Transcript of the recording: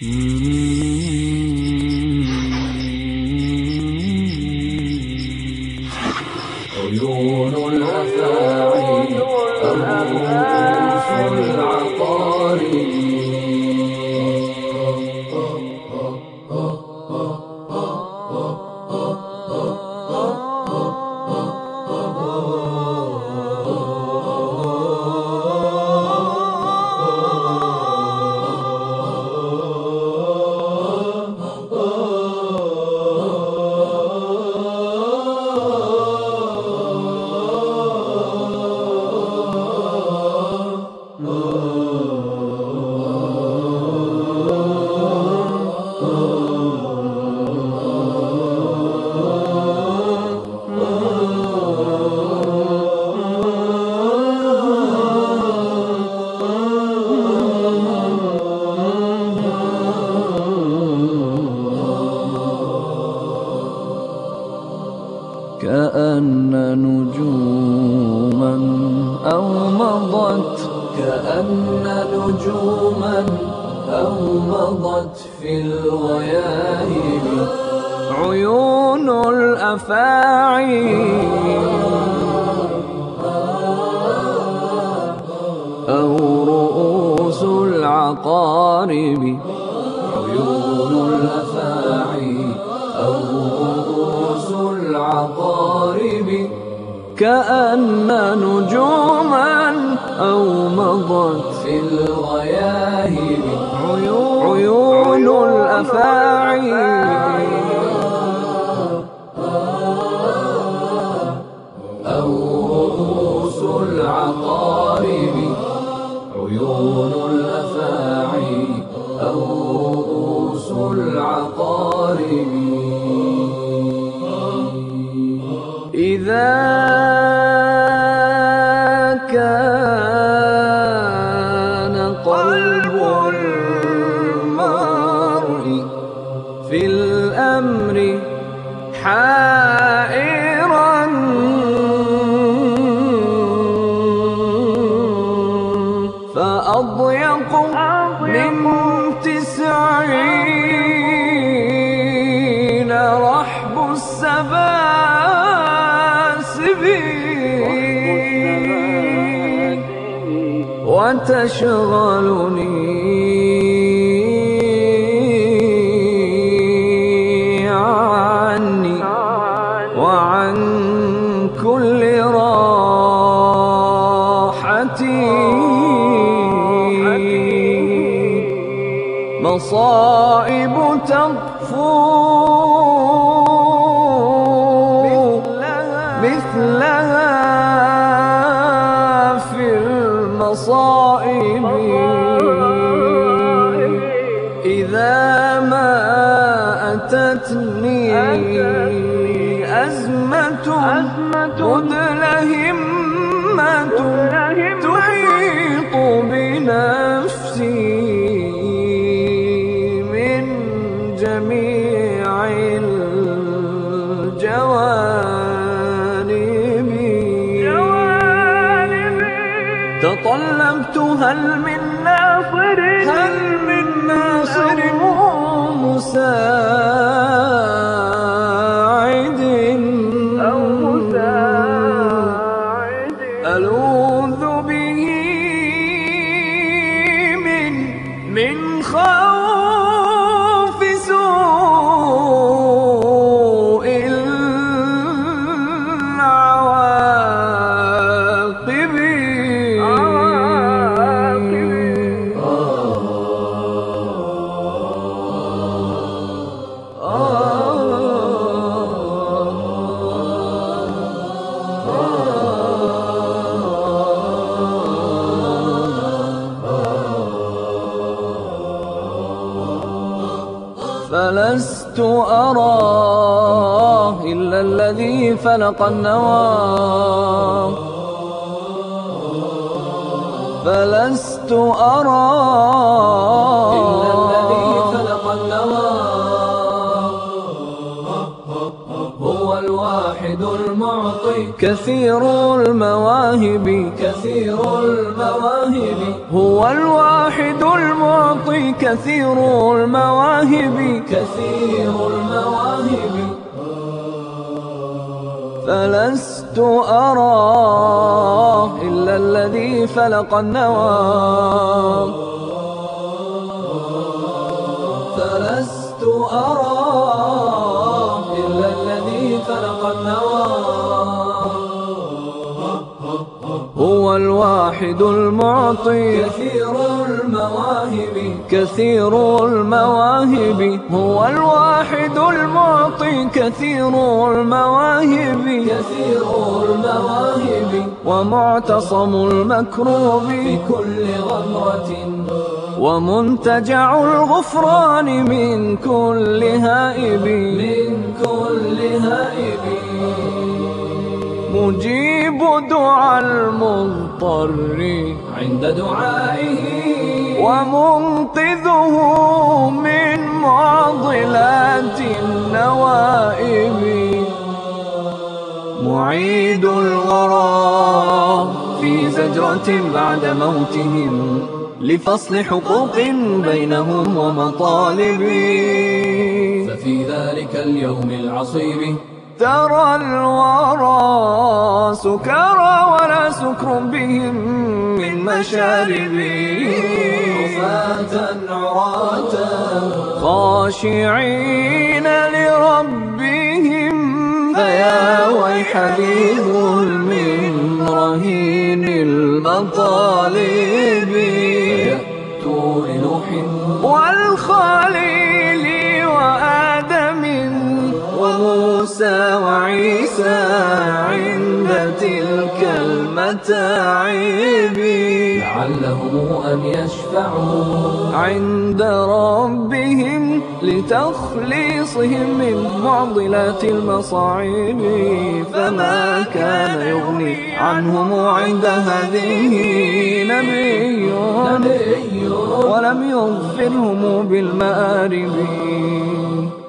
عيون الأفاعي الرؤوس العقارب كأن نجوما أومضت في الغياهب عيون الأفاعي أو رؤوس العقارب عيون الأفاعي أو رؤوس العقارب كأن نجوما أومضت في الغياهب عيون الأفاعي أو رؤوس العقارب عيون الأفاعي أو رؤوس العقارب إذا كان قلب المرء في الأمر حائرا فأضيق من 90 رحب السباسب وتشغلني عني وعن كل راحتي مصائب تطفو مثلها في المصائب إذا ما أتتني أزمة مدلهمة تحيط بنفسي من جميع الجوانب تطلبت هل من ناصر مساعد ألوذ به من خوف سوء العواقب فلست أرى إلا الذي فلق النوى فلست أرى إلا الذي فلق النوى هو الواحد المعطي كثير المواهب هو الواحد المعطي كثير المواهب فلست أرى إلا الذي فلق النوى فلست أرى إلا الذي فلق النوى هو الواحد المعطي كثير المواهب هو الواحد المعطي كثير المواهب ومعتصم المكروب بكل غمرة ومنتجع الغفران من كل هائب مجيب دعاء المضطر عند دعائه ومنقذه من معضلات النوائب معيد الورى في زجرة بعد موتهم لفصل حقوق بينهم ومطالب ففي ذلك اليوم العصيب ترى الورى سكارى ولا سكر بهم من مشارب رفاة عراة خاشعين لربهم فيا ويح ذي ظلم رهين المطالب يأتوا لنوح والخليل وآدم وموسى وعيسى عند تلك المتاعب لعلهم أن يشفعوا عند ربهم لتخليصهم من معضلات المصاعب فما كان يغني عنهم عند هذه نبي ولم يغفرهم بالمآرب